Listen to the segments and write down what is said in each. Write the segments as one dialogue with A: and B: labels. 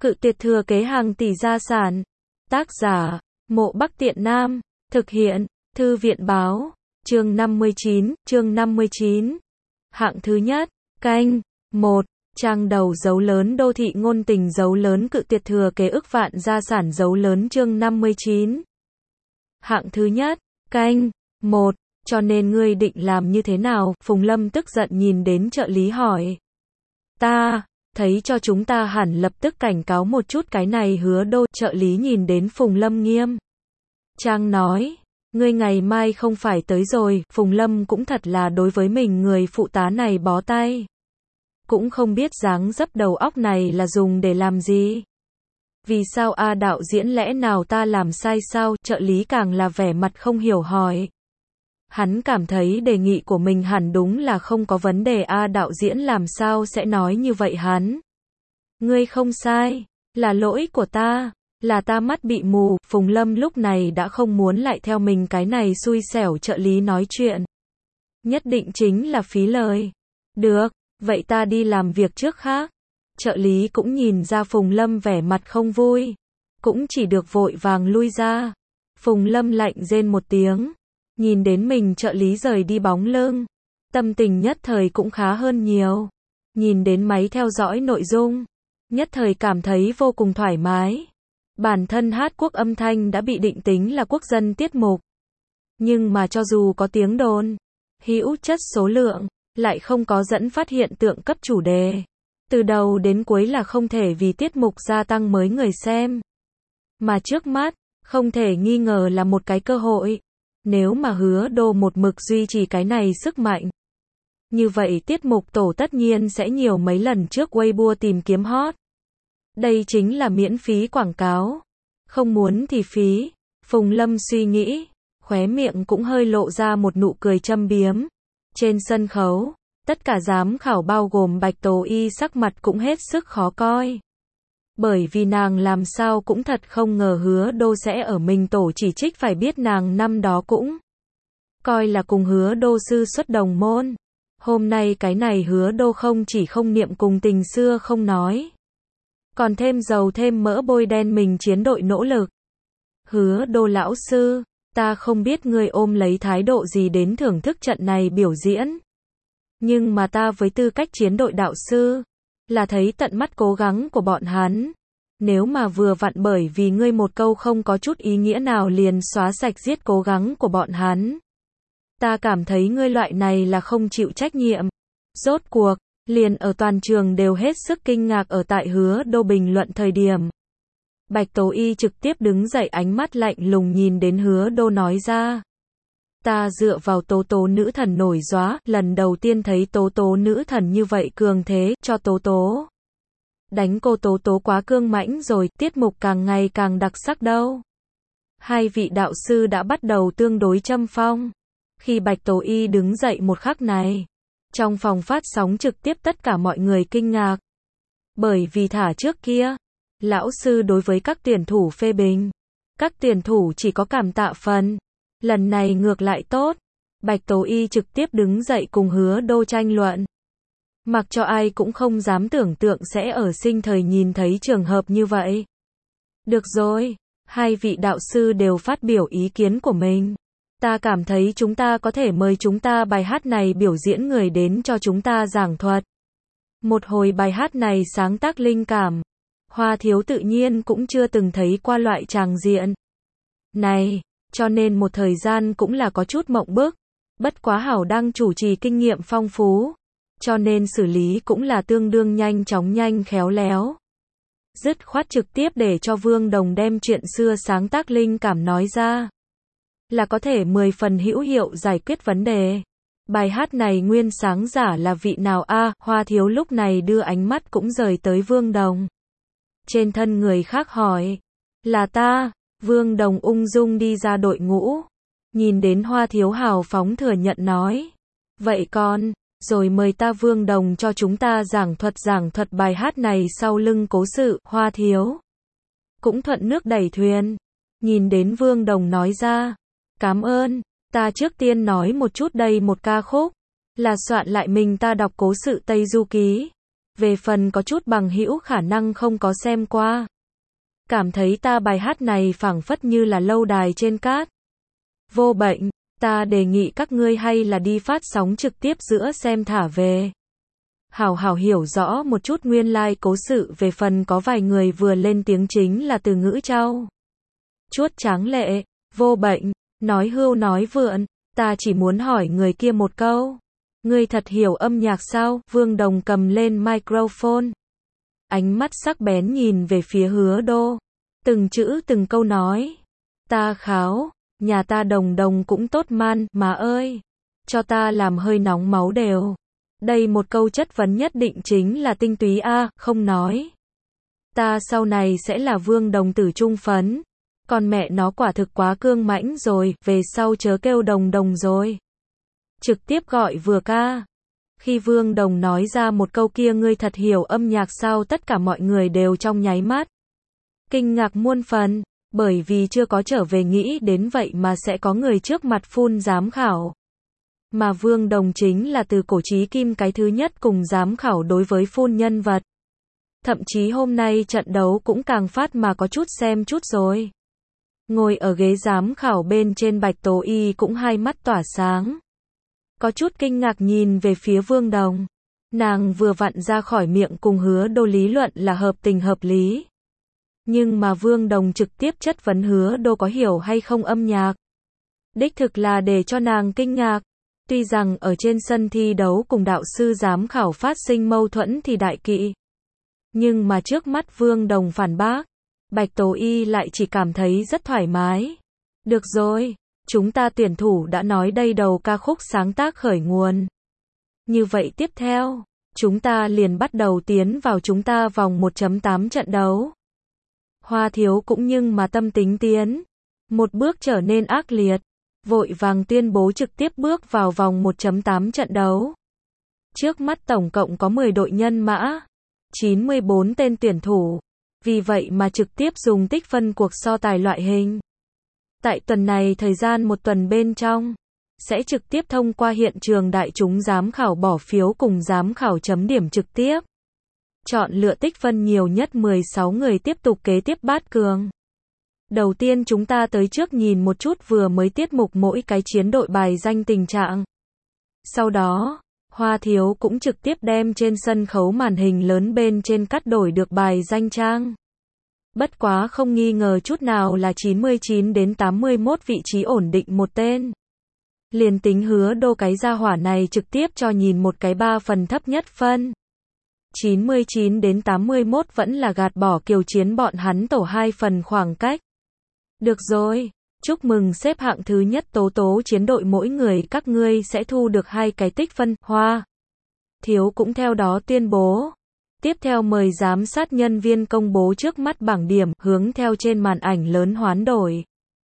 A: Cự tuyệt thừa kế hàng tỷ gia sản. Tác giả, Mộ Bắc Tiện Nam. Thực hiện, Thư viện báo. Chương 59. Hạng thứ nhất, canh 1. Trang đầu dấu lớn đô thị ngôn tình dấu lớn cự tuyệt thừa kế ức vạn gia sản dấu lớn chương 59. Hạng thứ nhất, canh 1. Cho nên ngươi định làm như thế nào? Phùng Lâm tức giận nhìn đến trợ lý hỏi. Ta thấy cho chúng ta hẳn lập tức cảnh cáo một chút cái này Hứa Đô. Trợ lý nhìn đến Phùng Lâm nghiêm trang nói. Ngươi ngày mai không phải tới rồi. Phùng Lâm cũng thật là đối với mình người phụ tá này bó tay. Cũng không biết dáng dấp đầu óc này là dùng để làm gì. Vì sao a đạo diễn, lẽ nào ta làm sai sao? Trợ lý càng là vẻ mặt không hiểu hỏi. Hắn cảm thấy đề nghị của mình hẳn đúng là không có vấn đề, a đạo diễn làm sao sẽ nói như vậy hắn. Ngươi không sai, là lỗi của ta, là ta mắt bị mù. Phùng Lâm lúc này đã không muốn lại theo mình cái này xui xẻo trợ lý nói chuyện. Nhất định chính là phí lời. Được, vậy ta đi làm việc trước khác. Trợ lý cũng nhìn ra Phùng Lâm vẻ mặt không vui, cũng chỉ được vội vàng lui ra. Phùng Lâm lạnh rên một tiếng, nhìn đến mình trợ lý rời đi bóng lưng, tâm tình nhất thời cũng khá hơn nhiều. Nhìn đến máy theo dõi nội dung, nhất thời cảm thấy vô cùng thoải mái. Bản thân hát quốc âm thanh đã bị định tính là quốc dân tiết mục, nhưng mà cho dù có tiếng đồn, hữu chất số lượng, lại không có dẫn phát hiện tượng cấp chủ đề. Từ đầu đến cuối là không thể vì tiết mục gia tăng mới người xem. Mà trước mắt, không thể nghi ngờ là một cái cơ hội. Nếu mà Hứa Đô một mực duy trì cái này sức mạnh, như vậy tiết mục tổ tất nhiên sẽ nhiều mấy lần trước Weibo tìm kiếm hot. Đây chính là miễn phí quảng cáo. Không muốn thì phí. Phùng Lâm suy nghĩ, khóe miệng cũng hơi lộ ra một nụ cười châm biếm. Trên sân khấu, tất cả giám khảo bao gồm Bạch Tố Y sắc mặt cũng hết sức khó coi. Bởi vì nàng làm sao cũng thật không ngờ Hứa Đô sẽ ở mình tổ chỉ trích, phải biết nàng năm đó cũng coi là cùng Hứa Đô sư xuất đồng môn. Hôm nay cái này Hứa Đô không chỉ không niệm cùng tình xưa không nói, còn thêm dầu thêm mỡ bôi đen mình chiến đội nỗ lực. Hứa Đô lão sư, ta không biết ngươi ôm lấy thái độ gì đến thưởng thức trận này biểu diễn. Nhưng mà ta với tư cách chiến đội đạo sư, là thấy tận mắt cố gắng của bọn hắn. Nếu mà vừa vặn bởi vì ngươi một câu không có chút ý nghĩa nào liền xóa sạch giết cố gắng của bọn hắn, ta cảm thấy ngươi loại này là không chịu trách nhiệm. Rốt cuộc, liền ở toàn trường đều hết sức kinh ngạc ở tại Hứa Đô bình luận thời điểm. Bạch Tố Y trực tiếp đứng dậy, ánh mắt lạnh lùng nhìn đến Hứa Đô nói ra. Ta dựa vào Tố Tố nữ thần nổi gióa, lần đầu tiên thấy Tố Tố nữ thần như vậy cường thế, cho Tố Tố. Đánh cô Tố Tố quá cương mãnh rồi, tiết mục càng ngày càng đặc sắc đâu. Hai vị đạo sư đã bắt đầu tương đối châm phong. Khi Bạch Tố Y đứng dậy một khắc này, trong phòng phát sóng trực tiếp tất cả mọi người kinh ngạc. Bởi vì thả trước kia, lão sư đối với các tuyển thủ phê bình, các tuyển thủ chỉ có cảm tạ phần. Lần này ngược lại tốt, Bạch Tố Y trực tiếp đứng dậy cùng Hứa Đô tranh luận. Mặc cho ai cũng không dám tưởng tượng sẽ ở sinh thời nhìn thấy trường hợp như vậy. Được rồi, hai vị đạo sư đều phát biểu ý kiến của mình. Ta cảm thấy chúng ta có thể mời chúng ta bài hát này biểu diễn người đến cho chúng ta giảng thuật. Một hồi bài hát này sáng tác linh cảm. Hoa Thiếu tự nhiên cũng chưa từng thấy qua loại tràng diện này, cho nên một thời gian cũng là có chút mộng bức. Bất quá Hảo Đăng chủ trì kinh nghiệm phong phú, cho nên xử lý cũng là tương đương nhanh chóng nhanh khéo léo. Dứt khoát trực tiếp để cho Vương Đồng đem chuyện xưa sáng tác linh cảm nói ra, là có thể 10 phần hữu hiệu giải quyết vấn đề. Bài hát này nguyên sáng giả là vị nào a? Hoa Thiếu lúc này đưa ánh mắt cũng rời tới Vương Đồng. Trên thân người khác hỏi, là ta. Vương Đồng ung dung đi ra đội ngũ, nhìn đến Hoa Thiếu hào phóng thừa nhận nói, vậy con, rồi mời ta Vương Đồng cho chúng ta giảng thuật bài hát này sau lưng cố sự. Hoa Thiếu cũng thuận nước đẩy thuyền, nhìn đến Vương Đồng nói ra, cảm ơn, ta trước tiên nói một chút, đây một ca khúc, là soạn lại mình ta đọc cố sự Tây Du Ký, Về phần có chút bằng hữu khả năng không có xem qua. Cảm thấy ta bài hát này phảng phất như là lâu đài trên cát. Vô bệnh, ta đề nghị các ngươi hay là đi phát sóng trực tiếp giữa xem thả về. Hảo hảo hiểu rõ một chút nguyên lai cố sự về phần có vài người vừa lên tiếng chính là từ ngữ trao chuốt tráng lệ, vô bệnh, nói hưu nói vượn, ta chỉ muốn hỏi người kia một câu. Ngươi thật hiểu âm nhạc sao? Vương Đồng cầm lên microphone. Ánh mắt sắc bén nhìn về phía Hứa Đô. Từng chữ từng câu nói. Ta kháo, nhà ta Đồng Đồng cũng tốt man, má ơi. Cho ta làm hơi nóng máu đều. Đây một câu chất vấn nhất định chính là tinh túy a, không nói. Ta sau này sẽ là Vương Đồng tử trung phấn. Còn mẹ nó quả thực quá cương mãnh rồi, về sau chớ kêu Đồng Đồng rồi. Trực tiếp gọi vừa ca. Khi Vương Đồng nói ra một câu kia ngươi thật hiểu âm nhạc sao, tất cả mọi người đều trong nháy mắt kinh ngạc muôn phần, bởi vì chưa có trở về nghĩ đến vậy mà sẽ có người trước mặt phun giám khảo. Mà Vương Đồng chính là từ cổ chí kim cái thứ nhất cùng giám khảo đối với phun nhân vật. Thậm chí hôm nay trận đấu cũng càng phát mà có chút xem chút rồi. Ngồi ở ghế giám khảo bên trên Bạch Tố Y cũng hai mắt tỏa sáng. Có chút kinh ngạc nhìn về phía Vương Đồng. Nàng vừa vặn ra khỏi miệng cùng Hứa Đô lý luận là hợp tình hợp lý. Nhưng mà Vương Đồng trực tiếp chất vấn Hứa Đô có hiểu hay không âm nhạc. Đích thực là để cho nàng kinh ngạc. Tuy rằng ở trên sân thi đấu cùng đạo sư giám khảo phát sinh mâu thuẫn thì đại kỵ. Nhưng mà trước mắt Vương Đồng phản bác, Bạch Tố Y lại chỉ cảm thấy rất thoải mái. Được rồi, chúng ta tuyển thủ đã nói đây đầu ca khúc sáng tác khởi nguồn. Như vậy tiếp theo, chúng ta liền bắt đầu tiến vào chúng ta vòng 1.8 trận đấu. Hoa Thiếu cũng nhưng mà tâm tính tiến một bước trở nên ác liệt, vội vàng tuyên bố trực tiếp bước vào vòng 1.8 trận đấu. Trước mắt tổng cộng có 10 đội nhân mã, 94 tên tuyển thủ, vì vậy mà trực tiếp dùng tích phân cuộc so tài loại hình. Tại tuần này thời gian một tuần bên trong, sẽ trực tiếp thông qua hiện trường đại chúng giám khảo bỏ phiếu cùng giám khảo chấm điểm trực tiếp. Chọn lựa tích phân nhiều nhất 16 người tiếp tục kế tiếp bát cường. Đầu tiên chúng ta tới trước nhìn một chút vừa mới tiết mục mỗi cái chiến đội bài danh tình trạng. Sau đó, Hoa Thiếu cũng trực tiếp đem trên sân khấu màn hình lớn bên trên cắt đổi được bài danh trang. Bất quá không nghi ngờ chút nào là 99 đến 81 vị trí ổn định một tên. Liền tính Hứa Đô cái gia hỏa này trực tiếp cho nhìn một cái 3 phần thấp nhất phân. 99 đến 81 vẫn là gạt bỏ Kiều Chiến bọn hắn tổ 2 phần khoảng cách. Được rồi, chúc mừng xếp hạng thứ nhất Tố Tố chiến đội mỗi người các ngươi sẽ thu được 2 cái tích phân. Hoa Thiếu cũng theo đó tuyên bố. Tiếp theo mời giám sát nhân viên công bố trước mắt bảng điểm, hướng theo trên màn ảnh lớn hoán đổi.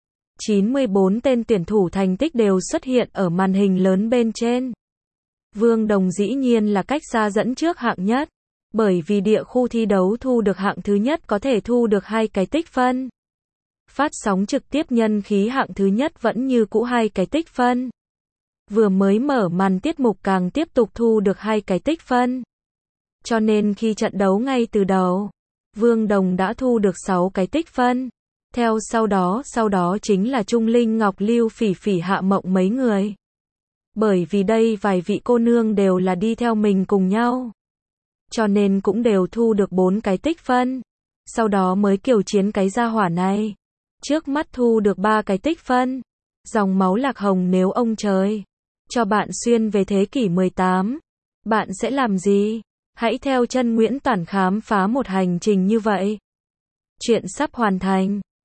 A: 94 tên tuyển thủ thành tích đều xuất hiện ở màn hình lớn bên trên. Vương Đồng dĩ nhiên là cách xa dẫn trước hạng nhất, bởi vì địa khu thi đấu thu được hạng thứ nhất có thể thu được 2 cái tích phân. Phát sóng trực tiếp nhân khí hạng thứ nhất vẫn như cũ 2 cái tích phân. Vừa mới mở màn tiết mục càng tiếp tục thu được 2 cái tích phân. Cho nên khi trận đấu ngay từ đầu, Vương Đồng đã thu được 6 cái tích phân. Theo sau đó chính là Trung Linh Ngọc Lưu Phỉ Phỉ Hạ Mộng mấy người. Bởi vì đây vài vị cô nương đều là đi theo mình cùng nhau. Cho nên cũng đều thu được 4 cái tích phân. Sau đó mới Kiều Chiến cái gia hỏa này. Trước mắt thu được 3 cái tích phân. Dòng máu Lạc Hồng nếu ông trời cho bạn xuyên về thế kỷ 18, bạn sẽ làm gì? Hãy theo chân Nguyễn Toản khám phá một hành trình như vậy. Chuyện sắp hoàn thành.